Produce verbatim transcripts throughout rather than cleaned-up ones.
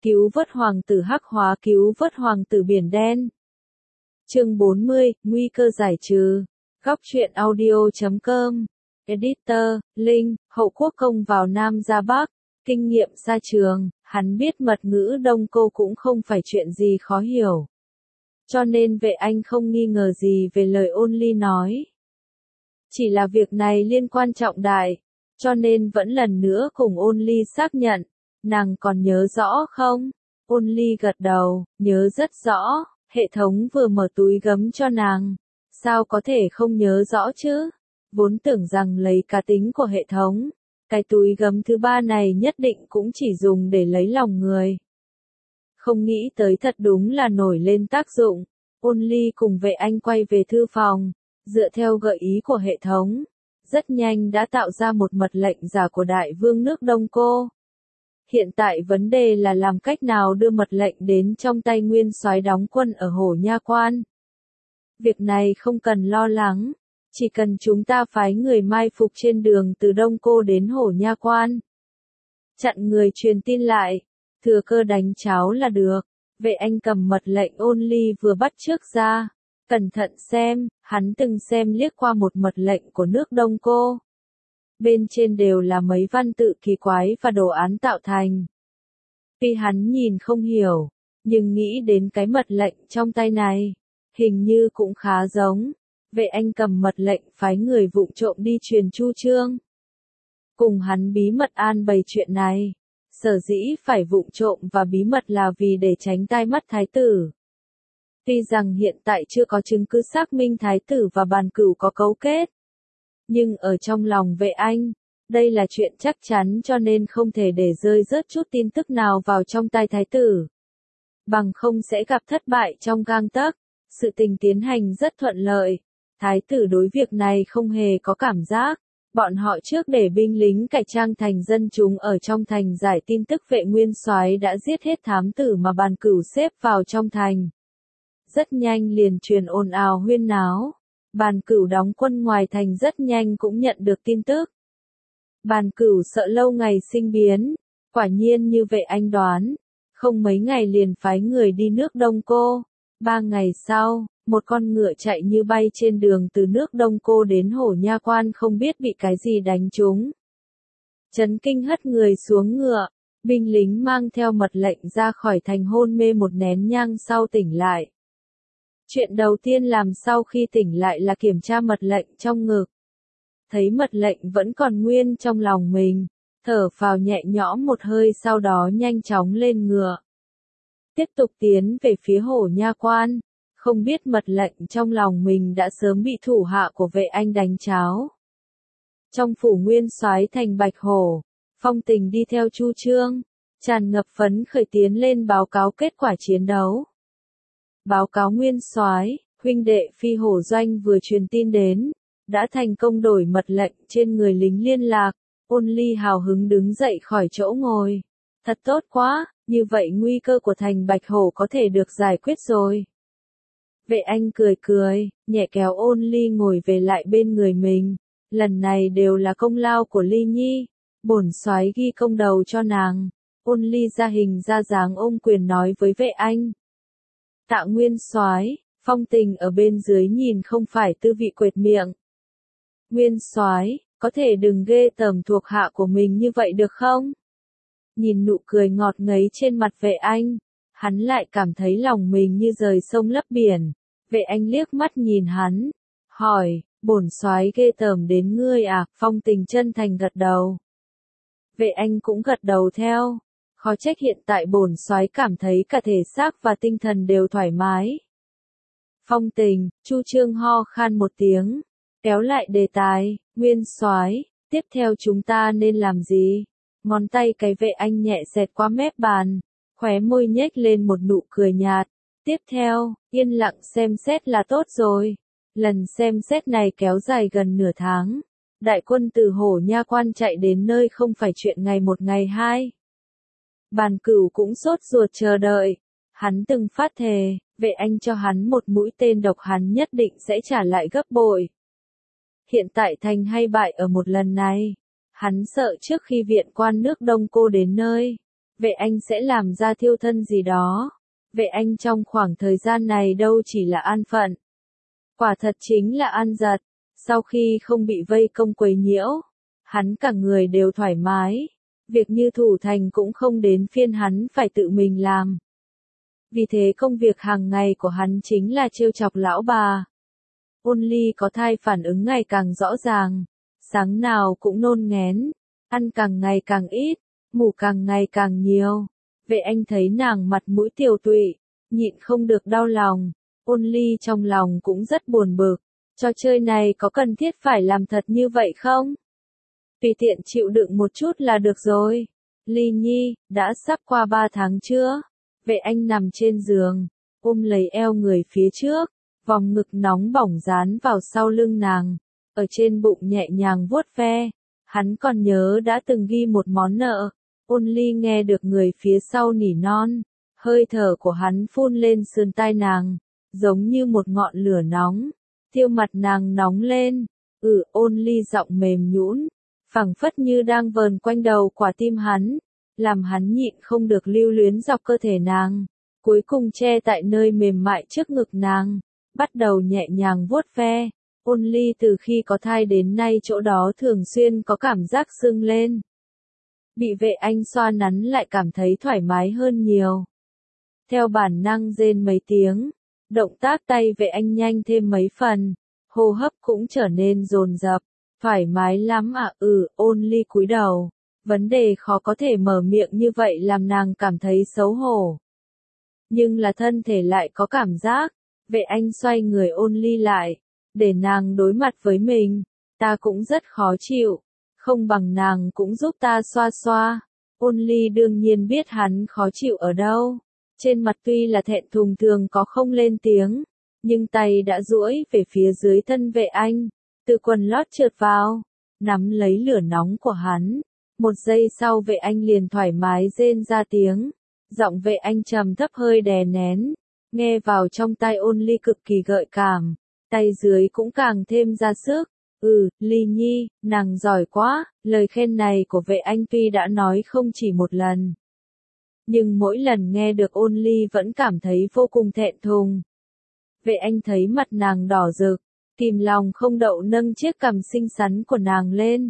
cứu vớt hoàng tử hắc hóa, cứu vớt hoàng tử biển đen. Chương bốn mươi, nguy cơ giải trừ. Góc truyện audio chấm com. Editor, Linh, Hậu Quốc công vào Nam ra Bắc, kinh nghiệm xa trường, hắn biết mật ngữ Đông Cô cũng không phải chuyện gì khó hiểu. Cho nên Vệ Anh không nghi ngờ gì về lời Ôn Ly nói. Chỉ là việc này liên quan trọng đại, cho nên vẫn lần nữa cùng Ôn Ly xác nhận, nàng còn nhớ rõ không? Ôn Ly gật đầu, nhớ rất rõ, hệ thống vừa mở túi gấm cho nàng, sao có thể không nhớ rõ chứ? Vốn tưởng rằng lấy cá tính của hệ thống, cái túi gấm thứ ba này nhất định cũng chỉ dùng để lấy lòng người. Không nghĩ tới thật đúng là nổi lên tác dụng. Ôn Ly cùng Vệ Anh quay về thư phòng, dựa theo gợi ý của hệ thống, rất nhanh đã tạo ra một mật lệnh giả của đại vương nước Đông Cô. Hiện tại vấn đề là làm cách nào đưa mật lệnh đến trong tay nguyên soái đóng quân ở Hổ Nha Quan. Việc này không cần lo lắng, chỉ cần chúng ta phái người mai phục trên đường từ Đông Cô đến Hổ Nha Quan. Chặn người truyền tin lại, thừa cơ đánh cháo là được. Vệ Anh cầm mật lệnh Ôn Ly vừa bắt trước ra, cẩn thận xem, hắn từng xem liếc qua một mật lệnh của nước Đông Cô. Bên trên đều là mấy văn tự kỳ quái và đồ án tạo thành. Tuy hắn nhìn không hiểu, nhưng nghĩ đến cái mật lệnh trong tay này, hình như cũng khá giống. Vệ Anh cầm mật lệnh phái người vụng trộm đi truyền chu chương. Cùng hắn bí mật an bày chuyện này. Sở dĩ phải vụng trộm và bí mật là vì để tránh tai mắt thái tử. Tuy rằng hiện tại chưa có chứng cứ xác minh thái tử và bàn cửu có cấu kết. Nhưng ở trong lòng Vệ Anh, đây là chuyện chắc chắn cho nên không thể để rơi rớt chút tin tức nào vào trong tai thái tử. Bằng không sẽ gặp thất bại trong gang tấc. Sự tình tiến hành rất thuận lợi. Thái tử đối việc này không hề có cảm giác. Bọn họ trước để binh lính cải trang thành dân chúng ở trong thành giải tin tức Vệ nguyên soái đã giết hết thám tử mà bàn cửu xếp vào trong thành. Rất nhanh liền truyền ồn ào huyên náo. Bàn cửu đóng quân ngoài thành rất nhanh cũng nhận được tin tức. Bàn cửu sợ lâu ngày sinh biến, quả nhiên như Vệ Anh đoán, không mấy ngày liền phái người đi nước Đông Cô. Ba ngày sau, một con ngựa chạy như bay trên đường từ nước Đông Cô đến Hổ Nha Quan không biết bị cái gì đánh trúng. Chấn kinh hất người xuống ngựa, binh lính mang theo mật lệnh ra khỏi thành hôn mê một nén nhang sau tỉnh lại. Chuyện đầu tiên làm sau khi tỉnh lại là kiểm tra mật lệnh trong ngực. Thấy mật lệnh vẫn còn nguyên trong lòng mình, thở phào nhẹ nhõm một hơi sau đó nhanh chóng lên ngựa. Tiếp tục tiến về phía Hổ Nha Quan. Không biết mật lệnh trong lòng mình đã sớm bị thủ hạ của Vệ Anh đánh cháo. Trong phủ nguyên soái thành Bạch Hổ, Phong Tình đi theo Chu Chương, tràn ngập phấn khởi tiến lên báo cáo kết quả chiến đấu. Báo cáo nguyên soái, huynh đệ Phi Hổ Doanh vừa truyền tin đến, đã thành công đổi mật lệnh trên người lính liên lạc. Ôn Ly hào hứng đứng dậy khỏi chỗ ngồi. Thật tốt quá, như vậy nguy cơ của thành Bạch Hổ có thể được giải quyết rồi. Vệ Anh cười cười, nhẹ kéo Ôn Ly ngồi về lại bên người mình. Lần này đều là công lao của Ly Nhi. Bổn soái ghi công đầu cho nàng. Ôn Ly ra hình ra dáng ôm quyền nói với Vệ Anh. Tạ nguyên soái, Phong Tình ở bên dưới nhìn không phải tư vị quệt miệng. Nguyên soái, có thể đừng ghê tởm thuộc hạ của mình như vậy được không? Nhìn nụ cười ngọt ngấy trên mặt Vệ Anh, hắn lại cảm thấy lòng mình như rời sông lấp biển. Vệ Anh liếc mắt nhìn hắn, hỏi, bổn soái ghê tởm đến ngươi à? Phong Tình chân thành gật đầu. Vệ Anh cũng gật đầu theo. Khó trách hiện tại bổn soái cảm thấy cả thể xác và tinh thần đều thoải mái. Phong Tình, Chu Chương ho khan một tiếng, kéo lại đề tài, nguyên soái, tiếp theo chúng ta nên làm gì? Ngón tay cái Vệ Anh nhẹ xẹt qua mép bàn, khóe môi nhếch lên một nụ cười nhạt. Tiếp theo, yên lặng xem xét là tốt rồi. Lần xem xét này kéo dài gần nửa tháng. Đại quân từ Hổ Nha Quan chạy đến nơi không phải chuyện ngày một ngày hai. Bàn cửu cũng sốt ruột chờ đợi. Hắn từng phát thề, Vệ Anh cho hắn một mũi tên độc hắn nhất định sẽ trả lại gấp bội. Hiện tại thành hay bại ở một lần này. Hắn sợ trước khi viện quan nước Đông Cô đến nơi, Vệ Anh sẽ làm ra thiêu thân gì đó. Vệ Anh trong khoảng thời gian này đâu chỉ là an phận. Quả thật chính là an giật. Sau khi không bị vây công quấy nhiễu, hắn cả người đều thoải mái. Việc như thủ thành cũng không đến phiên hắn phải tự mình làm. Vì thế công việc hàng ngày của hắn chính là trêu chọc lão bà. Ôn Ly có thai phản ứng ngày càng rõ ràng. Sáng nào cũng nôn nghén. Ăn càng ngày càng ít. Ngủ càng ngày càng nhiều. Vệ Anh thấy nàng mặt mũi tiều tụy. Nhịn không được đau lòng. Ôn Ly trong lòng cũng rất buồn bực. Trò chơi này có cần thiết phải làm thật như vậy không? Tùy tiện chịu đựng một chút là được rồi. Ly Nhi, đã sắp qua ba tháng chưa? Vệ Anh nằm trên giường, ôm lấy eo người phía trước, vòng ngực nóng bỏng dán vào sau lưng nàng, ở trên bụng nhẹ nhàng vuốt ve. Hắn còn nhớ đã từng ghi một món nợ. Ôn Ly nghe được người phía sau nỉ non, hơi thở của hắn phun lên sườn tai nàng, giống như một ngọn lửa nóng, thiêu mặt nàng nóng lên. Ừ, Ôn Ly giọng mềm nhũn, phảng phất như đang vờn quanh đầu quả tim hắn, làm hắn nhịn không được lưu luyến dọc cơ thể nàng, cuối cùng che tại nơi mềm mại trước ngực nàng, bắt đầu nhẹ nhàng vuốt ve. Ôn Ly từ khi có thai đến nay chỗ đó thường xuyên có cảm giác sưng lên. Bị Vệ Anh xoa nắn lại cảm thấy thoải mái hơn nhiều. Theo bản năng rên mấy tiếng, động tác tay Vệ Anh nhanh thêm mấy phần, hô hấp cũng trở nên dồn dập. Thoải mái lắm à? Ừ, Ôn Ly cúi đầu. Vấn đề khó có thể mở miệng như vậy làm nàng cảm thấy xấu hổ. Nhưng là thân thể lại có cảm giác. Vệ Anh xoay người Ôn Ly lại, để nàng đối mặt với mình. Ta cũng rất khó chịu. Không bằng nàng cũng giúp ta xoa xoa. Ôn Ly đương nhiên biết hắn khó chịu ở đâu. Trên mặt tuy là thẹn thùng thường có không lên tiếng, nhưng tay đã duỗi về phía dưới thân Vệ Anh, từ quần lót trượt vào, nắm lấy lửa nóng của hắn. Một giây sau Vệ Anh liền thoải mái rên ra tiếng, giọng Vệ Anh trầm thấp hơi đè nén, nghe vào trong tai Ôn Ly cực kỳ gợi cảm, tay dưới cũng càng thêm ra sức. Ừ, Ly Nhi, nàng giỏi quá. Lời khen này của Vệ Anh tuy đã nói không chỉ một lần, nhưng mỗi lần nghe được Ôn Ly vẫn cảm thấy vô cùng thẹn thùng. Vệ Anh thấy mặt nàng đỏ rực, kìm lòng không đậu nâng chiếc cằm xinh xắn của nàng lên,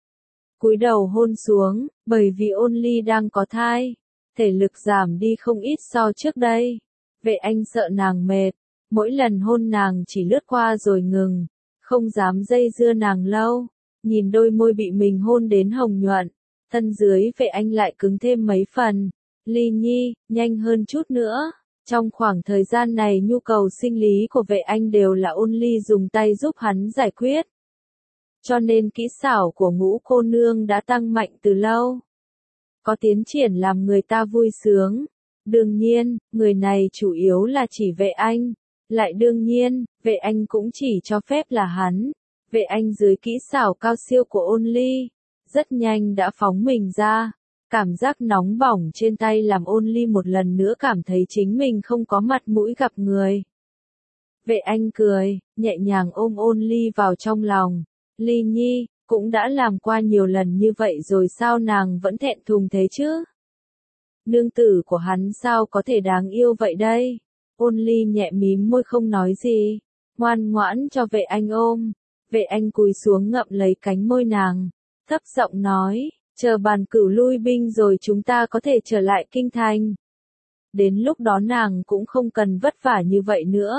cúi đầu hôn xuống. Bởi vì Ôn Ly đang có thai, thể lực giảm đi không ít so trước đây. Vệ Anh sợ nàng mệt, mỗi lần hôn nàng chỉ lướt qua rồi ngừng, không dám dây dưa nàng lâu. Nhìn đôi môi bị mình hôn đến hồng nhuận, thân dưới Vệ Anh lại cứng thêm mấy phần. Ly Nhi, nhanh hơn chút nữa. Trong khoảng thời gian này nhu cầu sinh lý của Vệ Anh đều là Ôn Ly dùng tay giúp hắn giải quyết. Cho nên kỹ xảo của Ngũ cô nương đã tăng mạnh từ lâu. Có tiến triển làm người ta vui sướng. Đương nhiên, người này chủ yếu là chỉ Vệ Anh. Lại đương nhiên, Vệ Anh cũng chỉ cho phép là hắn. Vệ Anh dưới kỹ xảo cao siêu của Ôn Ly, rất nhanh đã phóng mình ra. Cảm giác nóng bỏng trên tay làm Ôn Ly một lần nữa cảm thấy chính mình không có mặt mũi gặp người. Vệ Anh cười, nhẹ nhàng ôm Ôn Ly vào trong lòng. Ly Nhi, cũng đã làm qua nhiều lần như vậy rồi sao nàng vẫn thẹn thùng thế chứ? Nương tử của hắn sao có thể đáng yêu vậy đây? Ôn Ly nhẹ mím môi không nói gì, ngoan ngoãn cho Vệ Anh ôm. Vệ Anh cúi xuống ngậm lấy cánh môi nàng, thấp giọng nói, chờ Bàn Cửu lui binh rồi chúng ta có thể trở lại kinh thành. Đến lúc đó nàng cũng không cần vất vả như vậy nữa.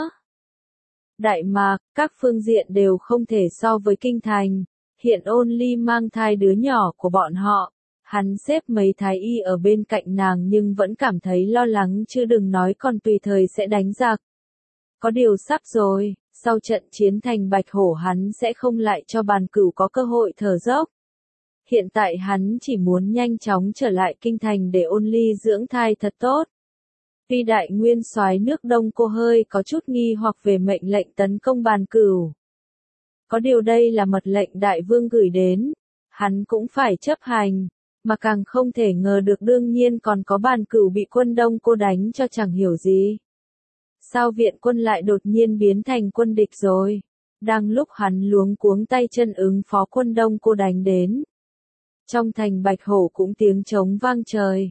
Đại Mạc, các phương diện đều không thể so với kinh thành. Hiện Ôn Ly mang thai đứa nhỏ của bọn họ. Hắn xếp mấy thái y ở bên cạnh nàng nhưng vẫn cảm thấy lo lắng chứ đừng nói còn tùy thời sẽ đánh giặc. Có điều sắp rồi, sau trận chiến thành Bạch Hổ hắn sẽ không lại cho Bàn Cửu có cơ hội thở dốc. Hiện tại hắn chỉ muốn nhanh chóng trở lại kinh thành để Ôn Ly dưỡng thai thật tốt. Tuy đại nguyên soái nước Đông Cô hơi có chút nghi hoặc về mệnh lệnh tấn công Bàn Cửu. Có điều đây là mật lệnh đại vương gửi đến, hắn cũng phải chấp hành, mà càng không thể ngờ được đương nhiên còn có Bàn Cửu bị quân Đông Cô đánh cho chẳng hiểu gì. Sao viện quân lại đột nhiên biến thành quân địch rồi? Đang lúc hắn luống cuống tay chân ứng phó quân Đông Cô đánh đến. Trong thành Bạch Hổ cũng tiếng trống vang trời.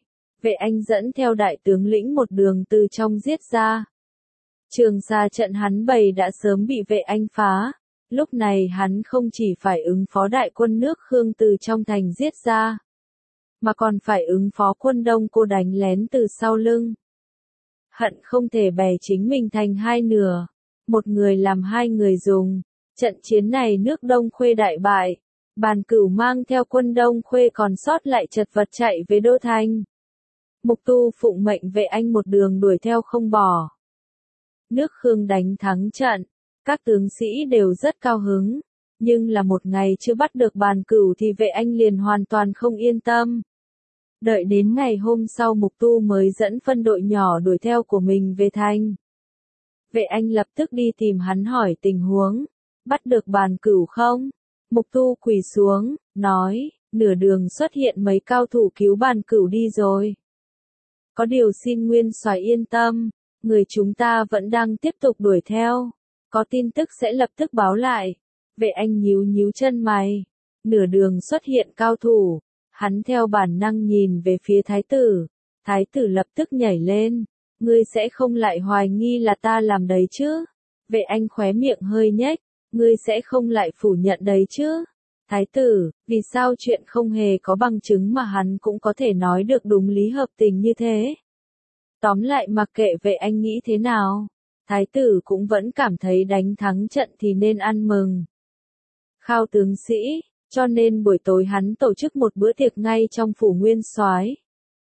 Vệ Anh dẫn theo đại tướng lĩnh một đường từ trong giết ra. Trường Sa trận hắn bày đã sớm bị Vệ Anh phá. Lúc này hắn không chỉ phải ứng phó đại quân nước Khương từ trong thành giết ra, mà còn phải ứng phó quân Đông Cô đánh lén từ sau lưng. Hận không thể bè chính mình thành hai nửa, một người làm hai người dùng. Trận chiến này nước Đông Khuê đại bại, Bàn Cửu mang theo quân Đông Khuê còn sót lại chật vật chạy về Đô Thành. Mục Tu phụng mệnh Vệ Anh một đường đuổi theo không bỏ. Nước Khương đánh thắng trận, các tướng sĩ đều rất cao hứng, nhưng là một ngày chưa bắt được Bàn Cửu thì Vệ Anh liền hoàn toàn không yên tâm. Đợi đến ngày hôm sau Mục Tu mới dẫn phân đội nhỏ đuổi theo của mình về thành. Vệ Anh lập tức đi tìm hắn hỏi tình huống, bắt được Bàn Cửu không? Mục Tu quỳ xuống, nói, nửa đường xuất hiện mấy cao thủ cứu Bàn Cửu đi rồi. Có điều xin Nguyên Soái yên tâm, người chúng ta vẫn đang tiếp tục đuổi theo, có tin tức sẽ lập tức báo lại. Vệ Anh nhíu nhíu chân mày, nửa đường xuất hiện cao thủ, hắn theo bản năng nhìn về phía thái tử, thái tử lập tức nhảy lên, ngươi sẽ không lại hoài nghi là ta làm đấy chứ? Vệ Anh khóe miệng hơi nhếch, ngươi sẽ không lại phủ nhận đấy chứ? Thái tử, vì sao chuyện không hề có bằng chứng mà hắn cũng có thể nói được đúng lý hợp tình như thế? Tóm lại mặc kệ Vệ Anh nghĩ thế nào, thái tử cũng vẫn cảm thấy đánh thắng trận thì nên ăn mừng. Khao tướng sĩ, cho nên buổi tối hắn tổ chức một bữa tiệc ngay trong phủ Nguyên Soái.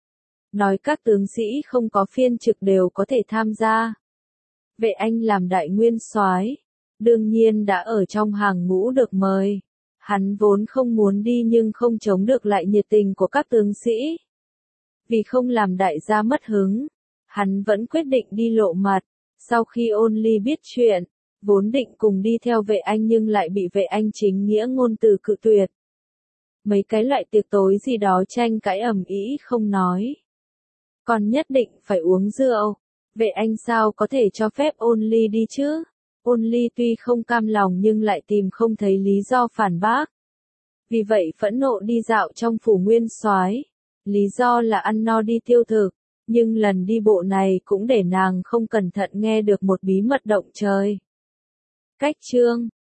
Nói các tướng sĩ không có phiên trực đều có thể tham gia. Vệ Anh làm đại nguyên soái, đương nhiên đã ở trong hàng ngũ được mời. Hắn vốn không muốn đi nhưng không chống được lại nhiệt tình của các tướng sĩ. Vì không làm đại gia mất hứng, hắn vẫn quyết định đi lộ mặt. Sau khi Ôn Ly biết chuyện, vốn định cùng đi theo Vệ Anh nhưng lại bị Vệ Anh chính nghĩa ngôn từ cự tuyệt. Mấy cái loại tiệc tối gì đó tranh cãi ầm ĩ không nói, còn nhất định phải uống rượu. Vệ Anh sao có thể cho phép Ôn Ly đi chứ? Ôn Ly tuy không cam lòng nhưng lại tìm không thấy lý do phản bác. Vì vậy phẫn nộ đi dạo trong phủ Nguyên Soái. Lý do là ăn no đi tiêu thực, nhưng lần đi bộ này cũng để nàng không cẩn thận nghe được một bí mật động trời. Cách chương